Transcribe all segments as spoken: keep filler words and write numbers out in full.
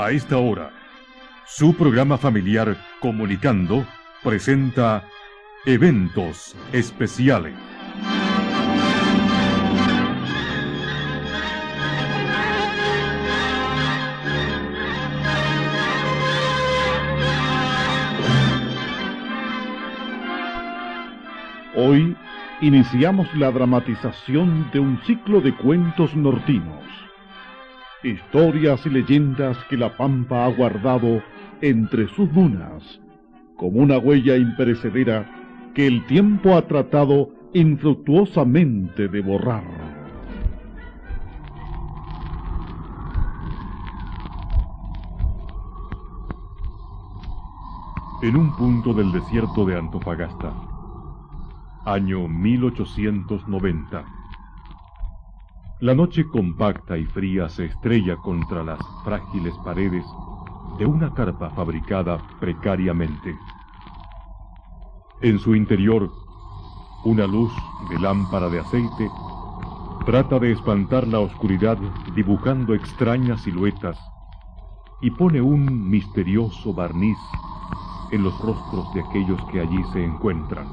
A esta hora, su programa familiar Comunicando presenta Eventos Especiales. Hoy iniciamos la dramatización de un ciclo de cuentos nortinos. Historias y leyendas que la pampa ha guardado entre sus dunas, como una huella imperecedera que el tiempo ha tratado infructuosamente de borrar. En un punto del desierto de Antofagasta, año mil ochocientos noventa. La noche compacta y fría se estrella contra las frágiles paredes de una carpa fabricada precariamente. En su interior, una luz de lámpara de aceite trata de espantar la oscuridad dibujando extrañas siluetas y pone un misterioso barniz en los rostros de aquellos que allí se encuentran.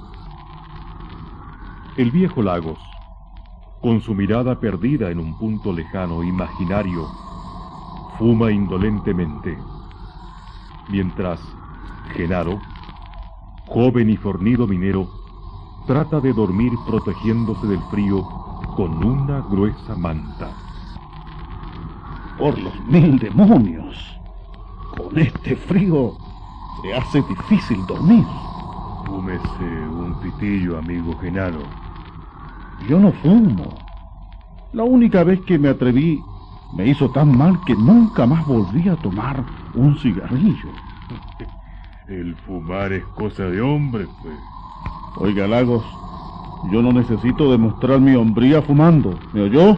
El viejo Lagos, con su mirada perdida en un punto lejano imaginario, fuma indolentemente, mientras Genaro, joven y fornido minero, trata de dormir protegiéndose del frío con una gruesa manta. Por los mil demonios, con este frío se hace difícil dormir. Fúmese un pitillo, amigo Genaro. Yo no fumo. La única vez que me atreví me hizo tan mal que nunca más volví a tomar un cigarrillo. El fumar es cosa de hombre, pues. Oiga, Lagos, yo no necesito demostrar mi hombría fumando, ¿me oyó?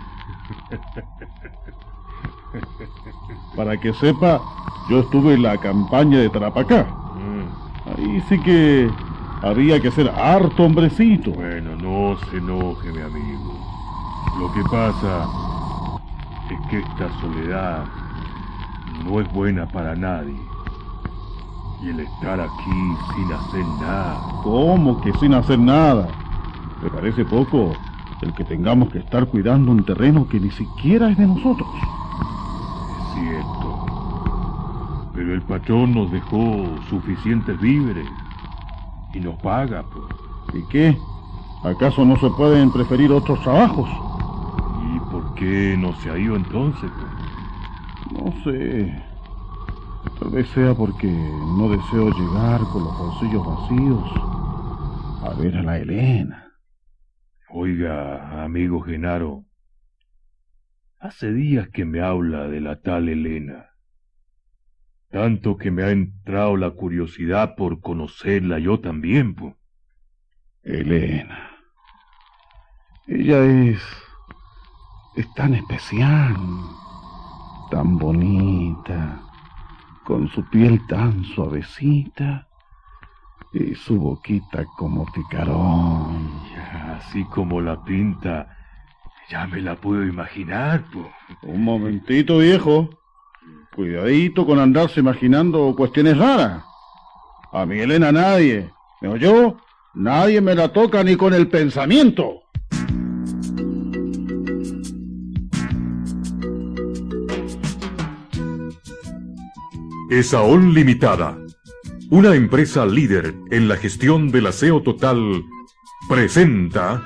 Para que sepa, yo estuve en la campaña de Tarapacá. Ahí sí que había que ser harto hombrecito. Bueno, no se enoje, mi amigo. Lo que pasa es que esta soledad no es buena para nadie. Y el estar aquí sin hacer nada... ¿Cómo que sin hacer nada? ¿Le parece poco el que tengamos que estar cuidando un terreno que ni siquiera es de nosotros? Es cierto. Pero el patrón nos dejó suficientes víveres y nos paga, pues. ¿Y qué? ¿Acaso no se pueden preferir otros trabajos? ¿Y por qué no se ha ido entonces, pues? No sé. Tal vez sea porque no deseo llegar con los bolsillos vacíos a ver a la Elena. Oiga, amigo Genaro, hace días que me habla de la tal Elena. Tanto que me ha entrado la curiosidad por conocerla yo también, pues. Elena. Ella es... es tan especial, tan bonita, con su piel tan suavecita y su boquita como picarón. Ya, así como la pinta, ya me la puedo imaginar, pues. Un momentito, viejo. Cuidadito con andarse imaginando cuestiones raras. A mi Elena nadie, ¿me oyó? Nadie me la toca ni con el pensamiento. Esaón Limitada, una empresa líder en la gestión del aseo total, presenta...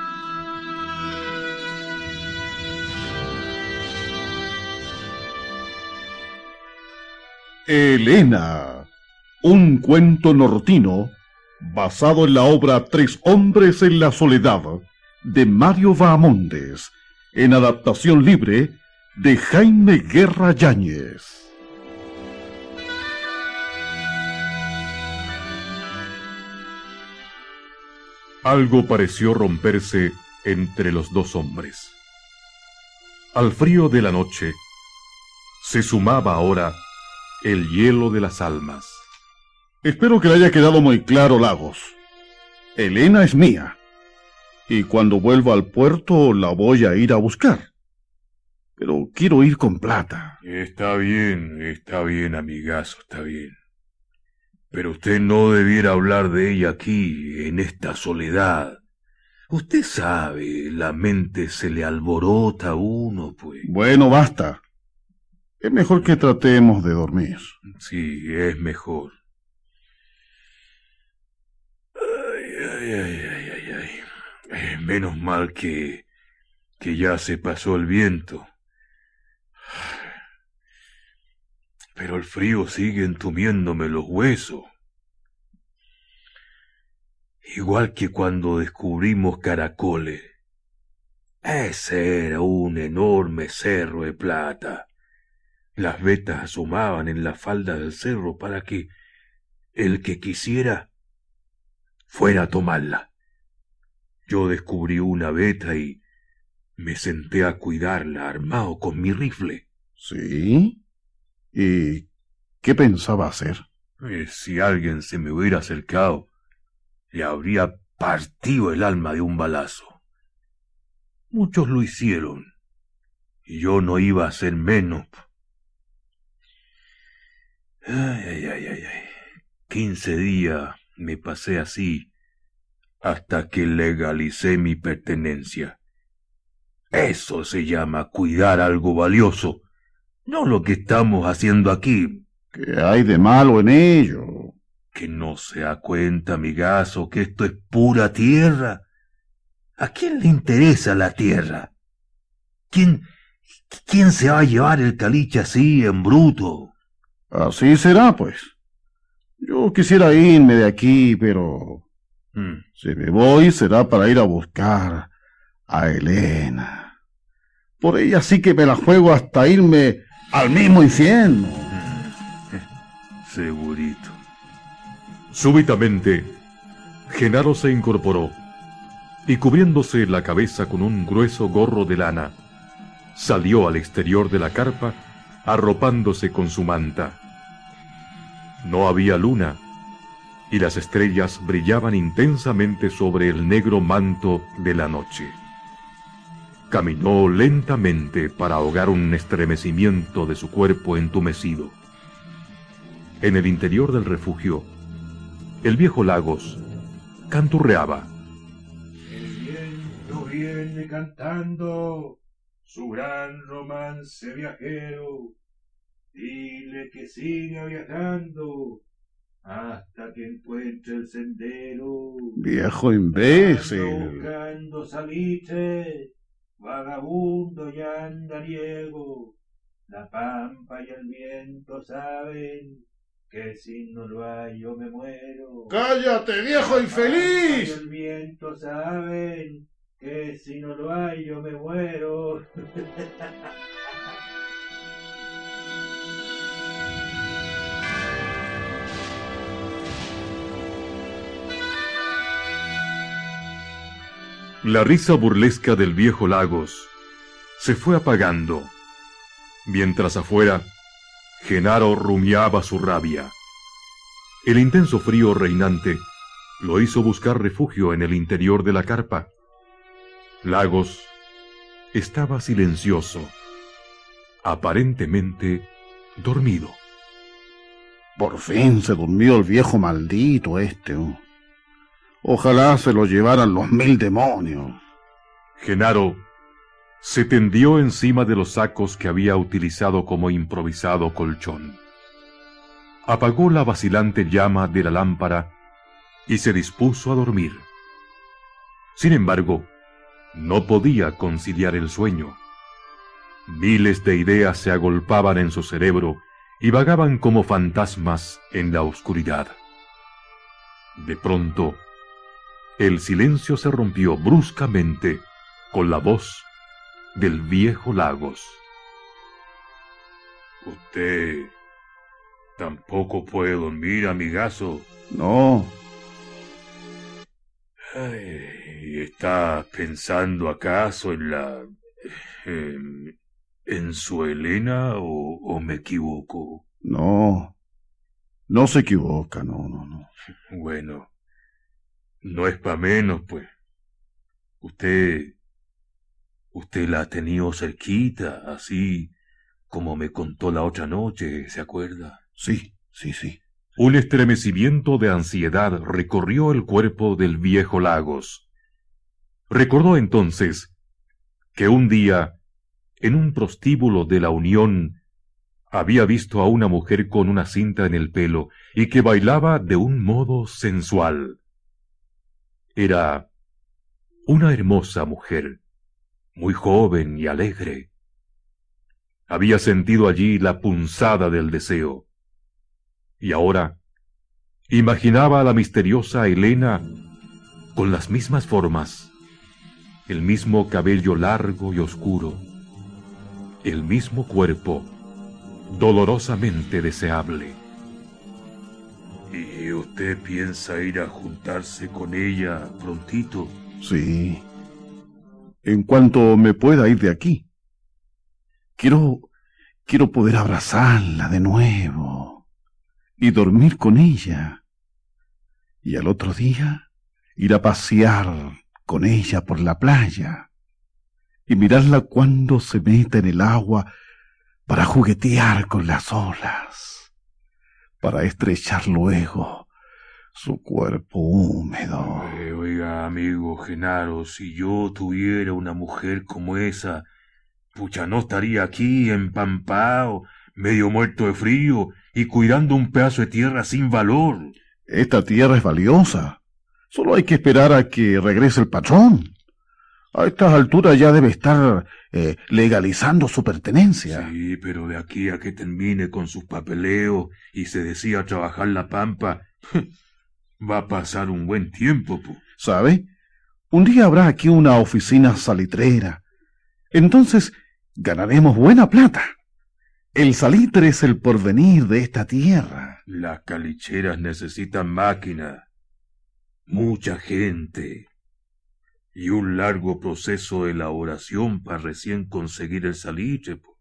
Elena, un cuento nortino basado en la obra Tres hombres en la soledad de Mario Bahamondes, en adaptación libre de Jaime Guerra Yáñez. Algo pareció romperse entre los dos hombres. Al frío de la noche se sumaba ahora el hielo de las almas. Espero que le haya quedado muy claro, Lagos. Elena es mía. Y cuando vuelva al puerto la voy a ir a buscar. pero quiero ir con plata. Está bien, está bien, amigazo, está bien. Pero usted no debiera hablar de ella aquí, en esta soledad. Usted sabe, la mente se le alborota a uno, pues. Bueno, basta. Es mejor que tratemos de dormir. Sí, es mejor. Ay, ay, ay, ay, ay, ay. Eh, menos mal que, que ya se pasó el viento. Pero el frío sigue entumiéndome los huesos. Igual que cuando descubrimos Caracoles. Ese era un enorme cerro de plata. Las vetas asomaban en la falda del cerro para que el que quisiera fuera a tomarla. Yo descubrí una veta y me senté a cuidarla armado con mi rifle. ¿Sí? ¿Y qué pensaba hacer? Eh, si alguien se me hubiera acercado, le habría partido el alma de un balazo. Muchos lo hicieron, y yo no iba a ser menos. Ay, ay, ay, ay, ay. Quince días me pasé así, hasta que legalicé mi pertenencia. Eso se llama cuidar algo valioso, no lo que estamos haciendo aquí. ¿Qué hay de malo en ello? Que no se da cuenta, amigazo, que esto es pura tierra. ¿A quién le interesa la tierra? ¿Quién, quién se va a llevar el caliche así en bruto? Así será, pues. Yo quisiera irme de aquí, pero Mm. si me voy será para ir a buscar a Elena. Por ella sí que me la juego hasta irme al mismo infierno. Segurito. Súbitamente, Genaro se incorporó y, cubriéndose la cabeza con un grueso gorro de lana, salió al exterior de la carpa arropándose con su manta. No había luna y las estrellas brillaban intensamente sobre el negro manto de la noche. Caminó lentamente para ahogar un estremecimiento de su cuerpo entumecido. En el interior del refugio, el viejo Lagos canturreaba. El viento viene cantando su gran romance viajero. Dile que siga viajando hasta que encuentre el sendero. Viejo imbécil. Ando buscando salitre, vagabundo y andariego. La pampa y el viento saben que si no lo hay yo me muero. ¡Cállate, viejo infeliz! Y el viento saben que si no lo hay yo me muero. La risa burlesca del viejo Lagos se fue apagando, mientras afuera Genaro rumiaba su rabia. El intenso frío reinante lo hizo buscar refugio en el interior de la carpa. Lagos estaba silencioso, aparentemente dormido. Por fin se durmió el viejo maldito este. oh. Ojalá se lo llevaran los mil demonios. Genaro se tendió encima de los sacos que había utilizado como improvisado colchón. Apagó la vacilante llama de la lámpara y se dispuso a dormir. Sin embargo, no podía conciliar el sueño. Miles de ideas se agolpaban en su cerebro y vagaban como fantasmas en la oscuridad. De pronto, el silencio se rompió bruscamente con la voz del viejo Lagos. Usted tampoco puede dormir, amigazo. No. Ay, ¿está pensando acaso en la... en, en su Elena o, o me equivoco? No. No se equivoca, no, no, no. Bueno, no es pa' menos, pues. Usted... Usted la ha tenido cerquita, así como me contó la otra noche, ¿se acuerda? Sí, sí, sí. Un estremecimiento de ansiedad recorrió el cuerpo del viejo Lagos. Recordó entonces que un día, en un prostíbulo de la Unión, había visto a una mujer con una cinta en el pelo y que bailaba de un modo sensual. Era una hermosa mujer, muy joven y alegre. Había sentido allí la punzada del deseo. Y ahora imaginaba a la misteriosa Elena con las mismas formas, el mismo cabello largo y oscuro, el mismo cuerpo dolorosamente deseable. ¿Y usted piensa ir a juntarse con ella prontito? Sí. En cuanto me pueda ir de aquí. Quiero, quiero poder abrazarla de nuevo y dormir con ella. Y al otro día ir a pasear con ella por la playa y mirarla cuando se mete en el agua para juguetear con las olas, para estrechar luego su cuerpo húmedo. Eh, oiga, amigo Genaro, si yo tuviera una mujer como esa, pucha, no estaría aquí empampado, medio muerto de frío y cuidando un pedazo de tierra sin valor. Esta tierra es valiosa. Solo hay que esperar a que regrese el patrón. A estas alturas ya debe estar eh, legalizando su pertenencia. Sí, pero de aquí a que termine con sus papeleos y se decida a trabajar la pampa, va a pasar un buen tiempo, po. ¿Sabe? Un día habrá aquí una oficina salitrera. Entonces ganaremos buena plata. El salitre es el porvenir de esta tierra. Las calicheras necesitan máquinas, mucha gente y un largo proceso de elaboración para recién conseguir el salitre, po.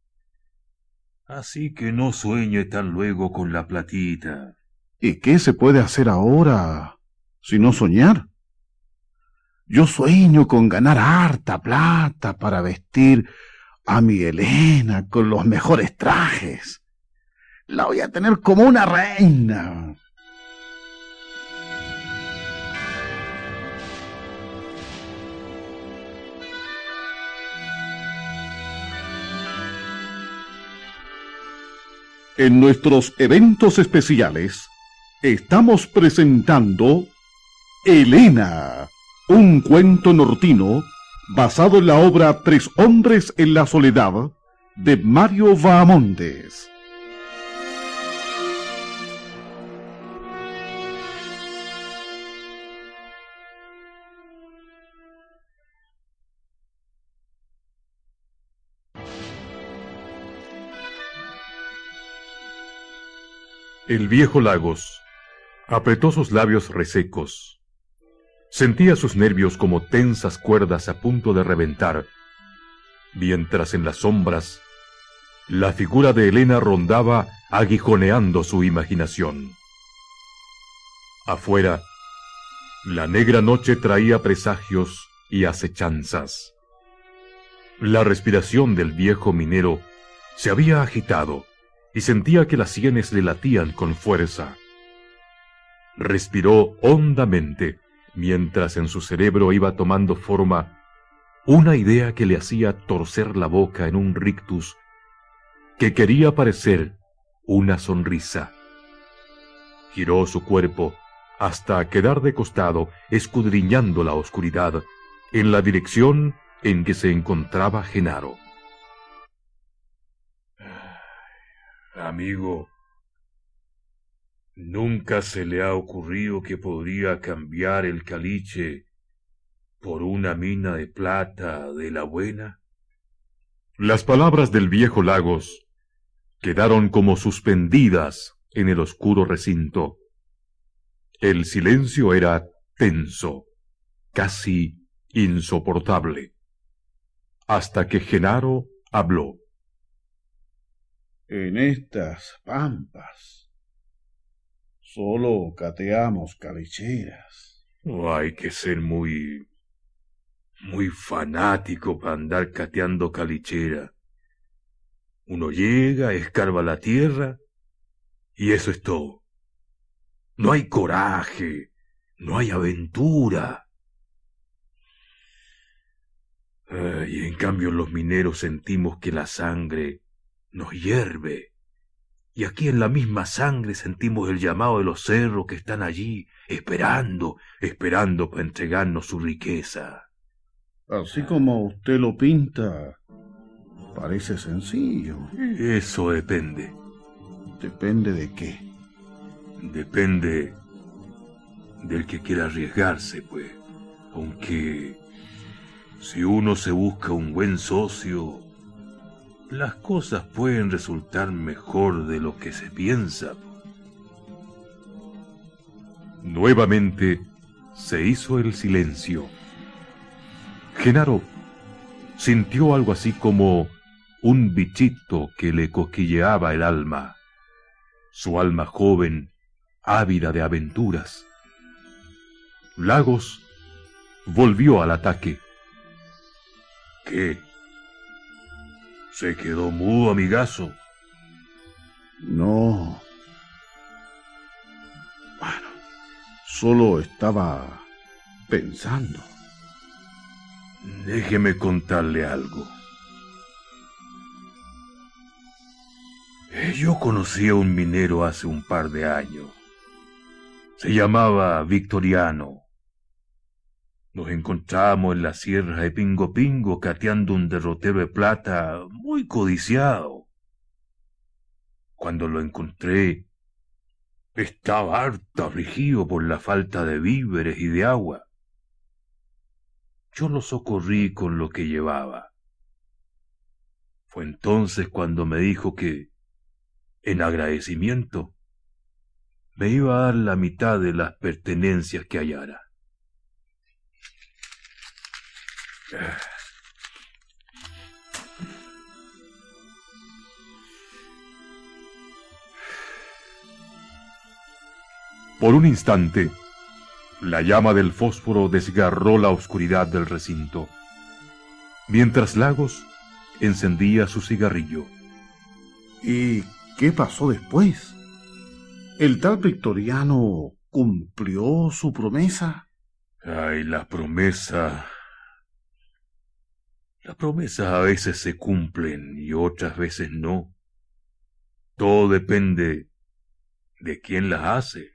Así que no sueñe tan luego con la platita. ¿Y qué se puede hacer ahora si no soñar? Yo sueño con ganar harta plata para vestir a mi Elena con los mejores trajes. La voy a tener como una reina. En nuestros eventos especiales estamos presentando Elena, un cuento nortino basado en la obra Tres hombres en la soledad de Mario Vaamondes. El viejo Lagos apretó sus labios resecos. Sentía sus nervios como tensas cuerdas a punto de reventar, mientras en las sombras la figura de Elena rondaba aguijoneando su imaginación. Afuera, la negra noche traía presagios y acechanzas. La respiración del viejo minero se había agitado y sentía que las sienes le latían con fuerza. Respiró hondamente, mientras en su cerebro iba tomando forma una idea que le hacía torcer la boca en un rictus que quería parecer una sonrisa. Giró su cuerpo hasta quedar de costado, escudriñando la oscuridad en la dirección en que se encontraba Genaro. Amigo, ¿nunca se le ha ocurrido que podría cambiar el caliche por una mina de plata de la buena? Las palabras del viejo Lagos quedaron como suspendidas en el oscuro recinto. El silencio era tenso, casi insoportable, hasta que Genaro habló. En estas pampas solo cateamos calicheras. Oh, hay que ser muy... muy fanático para andar cateando calichera. Uno llega, escarba la tierra, y eso es todo. No hay coraje, no hay aventura. Ah, y en cambio los mineros sentimos que la sangre nos hierve. Y aquí en la misma sangre sentimos el llamado de los cerros que están allí, esperando, esperando para entregarnos su riqueza. Así como usted lo pinta, parece sencillo. Eso depende. ¿Depende de qué? Depende del que quiera arriesgarse, pues. Aunque si uno se busca un buen socio, las cosas pueden resultar mejor de lo que se piensa. Nuevamente se hizo el silencio. Genaro sintió algo así como un bichito que le cosquilleaba el alma. Su alma joven, ávida de aventuras. Lagos volvió al ataque. ¿Qué? ¿Se quedó mudo, amigazo? No. Bueno, solo estaba pensando. Déjeme contarle algo. Yo conocí a un minero hace un par de años. Se llamaba Victoriano. Nos encontramos en las sierras de Pingo Pingo cateando un derrotero de plata muy codiciado. Cuando lo encontré, estaba harto afligido por la falta de víveres y de agua. Yo lo socorrí con lo que llevaba. Fue entonces cuando me dijo que, en agradecimiento, me iba a dar la mitad de las pertenencias que hallara. Por un instante, la llama del fósforo desgarró la oscuridad del recinto, mientras Lagos encendía su cigarrillo. ¿Y qué pasó después? ¿El tal Victoriano cumplió su promesa? Ay, la promesa... Las promesas a veces se cumplen y otras veces no. Todo depende de quién las hace.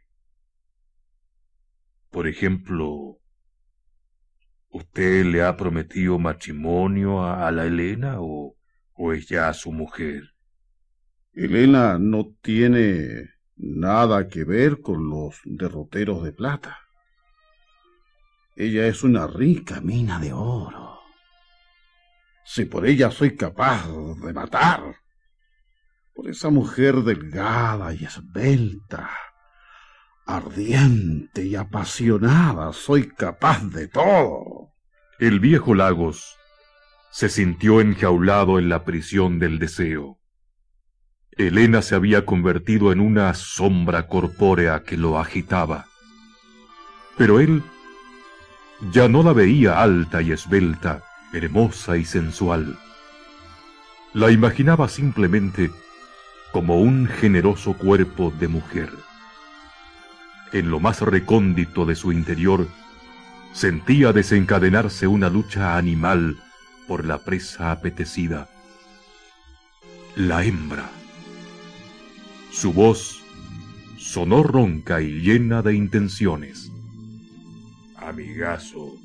Por ejemplo, ¿usted le ha prometido matrimonio a, a la Elena o, o es ya su mujer? Elena no tiene nada que ver con los derroteros de plata. Ella es una rica mina de oro. Si por ella soy capaz de matar, por esa mujer delgada y esbelta, ardiente y apasionada, soy capaz de todo. El viejo Lagos se sintió enjaulado en la prisión del deseo. Elena se había convertido en una sombra corpórea que lo agitaba. Pero él ya no la veía alta y esbelta, hermosa y sensual. La imaginaba simplemente como un generoso cuerpo de mujer. En lo más recóndito de su interior, sentía desencadenarse una lucha animal por la presa apetecida. La hembra. Su voz sonó ronca y llena de intenciones. Amigazo,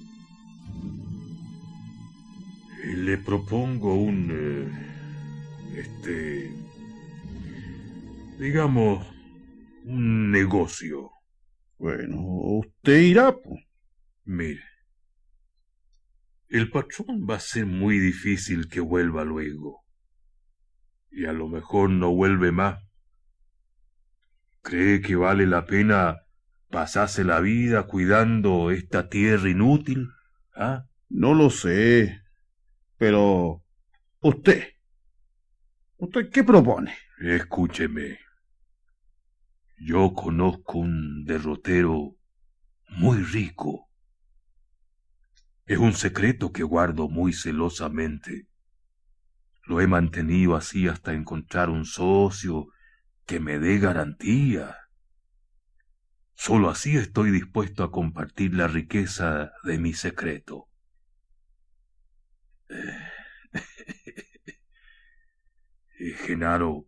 le propongo un... Eh, este... digamos, un negocio. Bueno, usted irá, pues. Mire, el patrón va a ser muy difícil que vuelva luego. Y a lo mejor no vuelve más. ¿Cree que vale la pena pasarse la vida cuidando esta tierra inútil? ¿Ah? No lo sé, pero usted, ¿usted qué propone? Escúcheme. Yo conozco un derrotero muy rico. Es un secreto que guardo muy celosamente. Lo he mantenido así hasta encontrar un socio que me dé garantía. Solo así estoy dispuesto a compartir la riqueza de mi secreto. Eh, Genaro,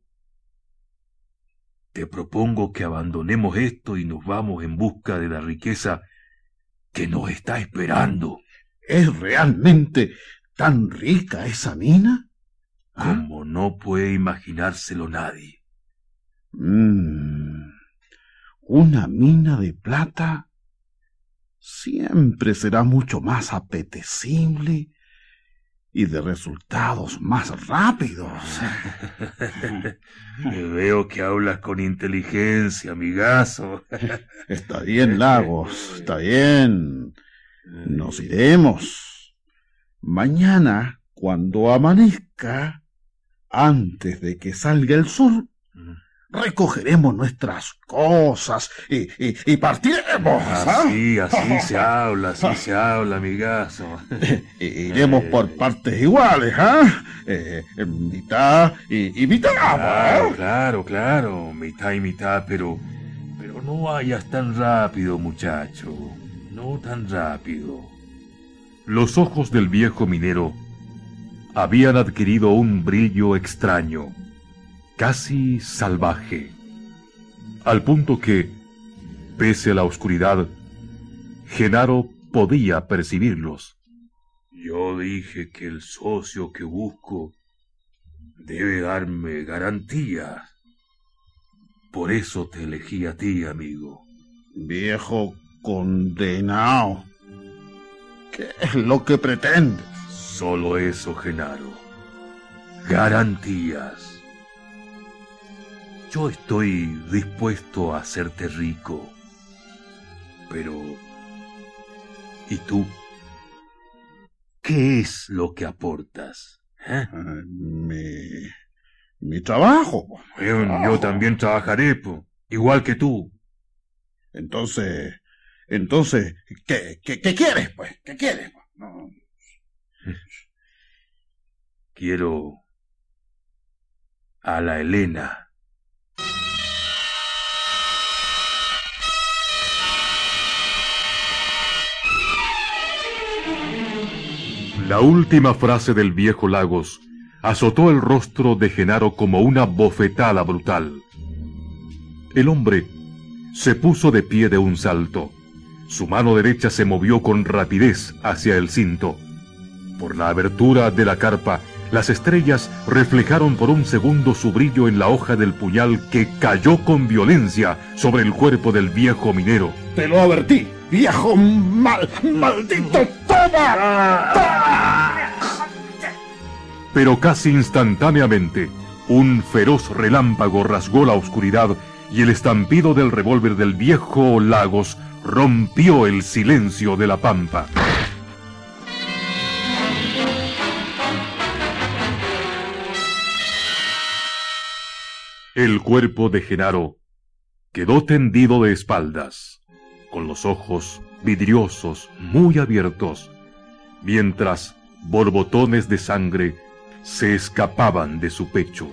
te propongo que abandonemos esto y nos vamos en busca de la riqueza que nos está esperando. ¿Es realmente tan rica esa mina? ¿Ah? Como no puede imaginárselo nadie. Mm, una mina de plata siempre será mucho más apetecible y de resultados más rápidos. Veo que hablas con inteligencia, amigazo. Está bien, Lagos, está bien. Nos iremos. Mañana, cuando amanezca, antes de que salga el sol, recogeremos nuestras cosas y, y, y partiremos. Así, ¿ah? así se habla, así se habla, amigazo. Iremos por partes iguales, ¿ah? ¿eh? Eh, mitad y, y mitad. Claro, ¿eh? claro, claro, mitad y mitad, pero, pero no vayas tan rápido, muchacho, no tan rápido. Los ojos del viejo minero habían adquirido un brillo extraño, casi salvaje, al punto que, pese a la oscuridad, Genaro podía percibirlos. Yo dije que el socio que busco debe darme garantías. Por eso te elegí a ti, amigo. Viejo condenado, ¿qué es lo que pretendes? Solo eso, Genaro. Garantías. Yo estoy dispuesto a hacerte rico. Pero... ¿y tú? ¿Qué es lo que aportas? ¿Eh? Uh, mi... mi trabajo. Bueno, trabajo. Yo también trabajaré, po, igual que tú. Entonces... Entonces... ¿Qué, qué, qué quieres, pues? ¿Qué quieres? No. Quiero... a la Elena. La última frase del viejo Lagos azotó el rostro de Genaro como una bofetada brutal. El hombre se puso de pie de un salto. Su mano derecha se movió con rapidez hacia el cinto. Por la abertura de la carpa, las estrellas reflejaron por un segundo su brillo en la hoja del puñal que cayó con violencia sobre el cuerpo del viejo minero. Te lo advertí, viejo mal, maldito, toma, toma. Pero casi instantáneamente, un feroz relámpago rasgó la oscuridad y el estampido del revólver del viejo Lagos rompió el silencio de la pampa. El cuerpo de Genaro quedó tendido de espaldas, con los ojos vidriosos muy abiertos, mientras borbotones de sangre se escapaban de su pecho.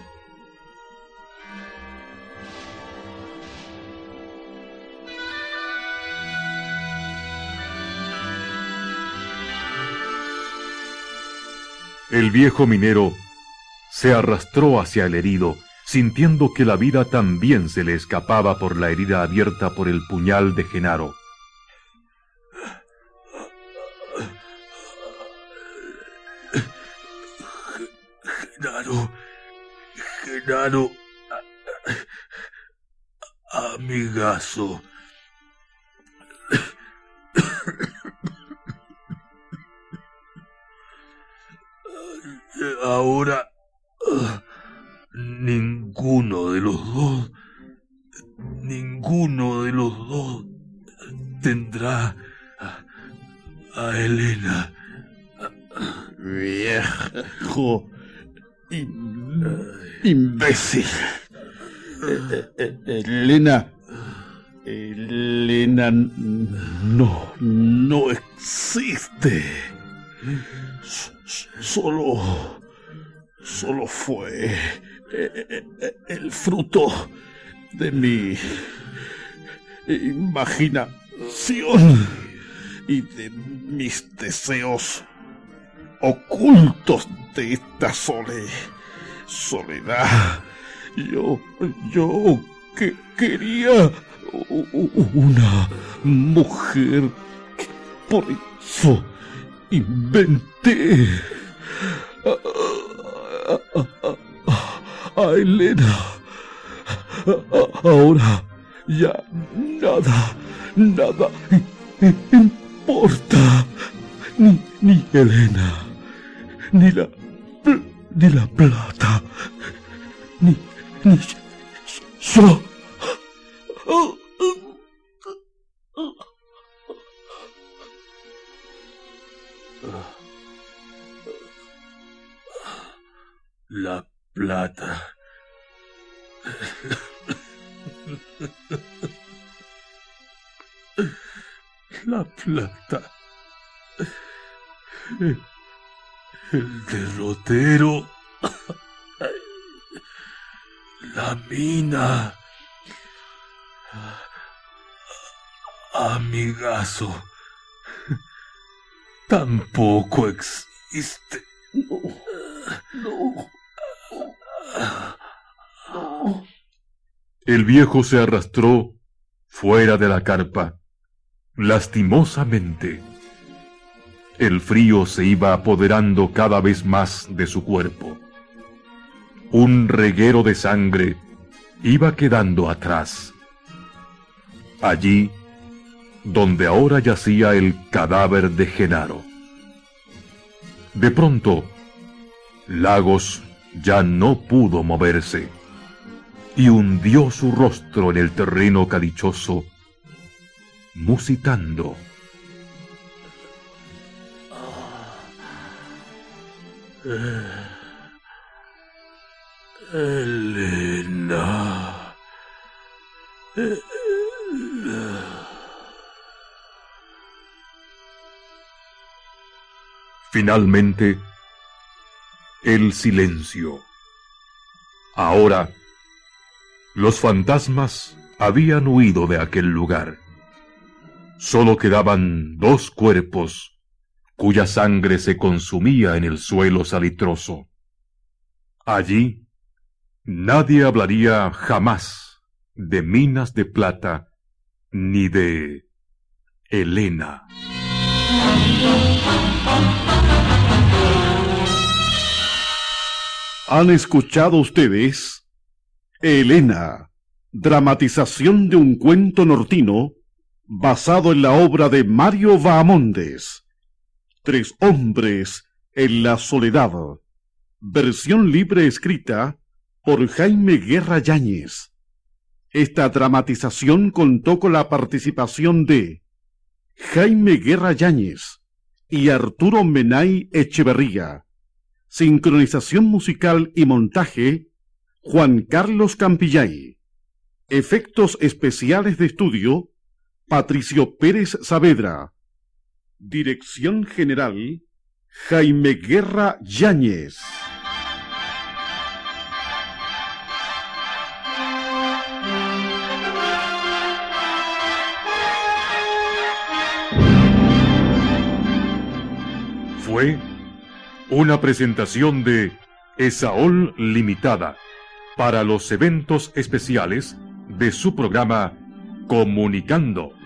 El viejo minero se arrastró hacia el herido, sintiendo que la vida también se le escapaba por la herida abierta por el puñal de Genaro. Genaro, Genaro, amigazo. Ahora... ninguno de los dos, ninguno de los dos tendrá a, a Elena. Viejo in, imbécil. Elena, Elena no, no existe. Solo... Solo fue el fruto de mi imaginación y de mis deseos ocultos de esta sole, soledad. Yo, yo que quería una mujer, por eso inventé a, a, a, a Elena. Ahora ya nada, nada importa, ni, ni Elena, ni la, ni la plata, ni, ni yo. La plata. La plata. El, el derrotero. La mina. Amigazo. Tampoco existe. No, no. No. El viejo se arrastró fuera de la carpa, lastimosamente. El frío se iba apoderando cada vez más de su cuerpo. Un reguero de sangre iba quedando atrás. Allí, donde ahora yacía el cadáver de Genaro. De pronto, Lagos ya no pudo moverse y hundió su rostro en el terreno calichoso, musitando. Elena, Elena. Finalmente, el silencio. Ahora, los fantasmas habían huido de aquel lugar. Solo quedaban dos cuerpos, cuya sangre se consumía en el suelo salitroso. Allí, nadie hablaría jamás de minas de plata, ni de Elena. Han escuchado ustedes Elena, dramatización de un cuento nortino basado en la obra de Mario Bahamondes. Tres hombres en la soledad. Versión libre escrita por Jaime Guerra Yáñez. Esta dramatización contó con la participación de Jaime Guerra Yáñez y Arturo Menay Echeverría. Sincronización musical y montaje, Juan Carlos Campillay. Efectos especiales de estudio, Patricio Pérez Saavedra. Dirección general, Jaime Guerra Yáñez. Fue una presentación de Esaol Limitada para los eventos especiales de su programa Comunicando.